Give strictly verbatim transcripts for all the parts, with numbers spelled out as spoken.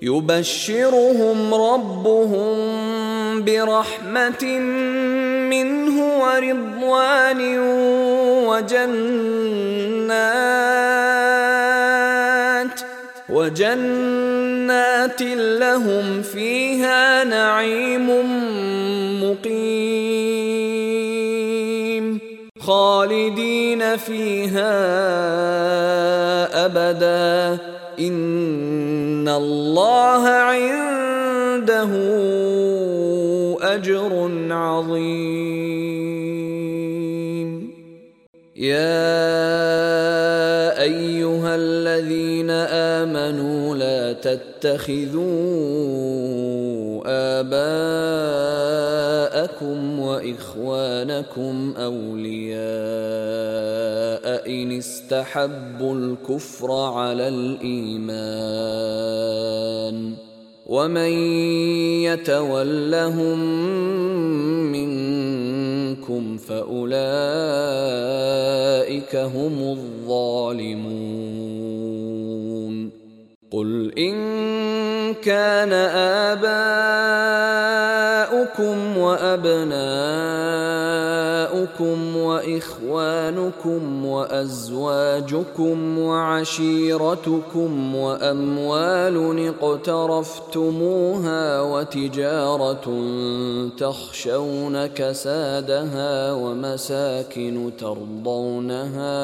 يبشرهم ربهم برحمة منه ورضوان وجنات وجنات لهم فيها نعيم مقيم خالدين فيها أبدا إن الله عنده أجر عظيم. يا أيها الذين آمنوا لا تتخذوا آباءكم وإخوانكم أولياء إن استحبوا الكفر على الإيمان ومن يتولهم منكم فأولئك هم الظالمون. قل إن كان آباؤكم وأبناؤكم وإخوانكم وأزواجكم وعشيرتكم وأموال اقترفتموها وتجارة تخشون كسادها ومساكن ترضونها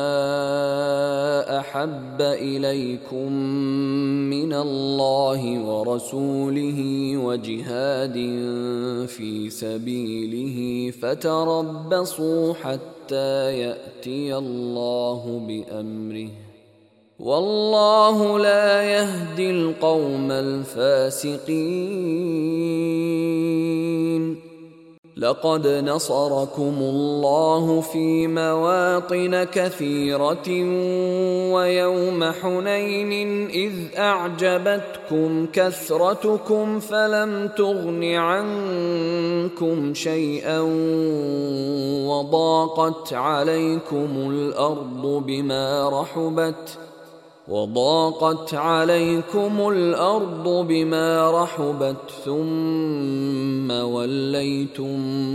أحب إليكم من الله ورسوله وجهاد في سبيله فتربصوا حتى يأتي الله بأمره والله لا يهدي القوم الفاسقين. لقد نصركم الله في مواطن كثيرة ويوم حنين إذ أعجبتكم كثرتكم فلم تغن عنكم شيئا وضاقت عليكم الأرض بما رحبت وضاقت عليكم الأرض بما رحبت ثم وليتم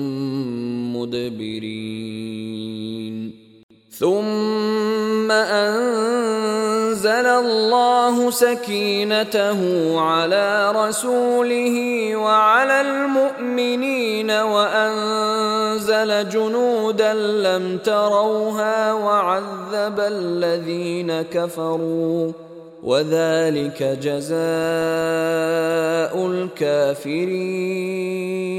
مدبرين. ثم أنزل الله سكينته على رسوله وعلى المؤمنين وأنزل جنودا لم تروها وعذب الذين كفروا وذلك جزاء الكافرين.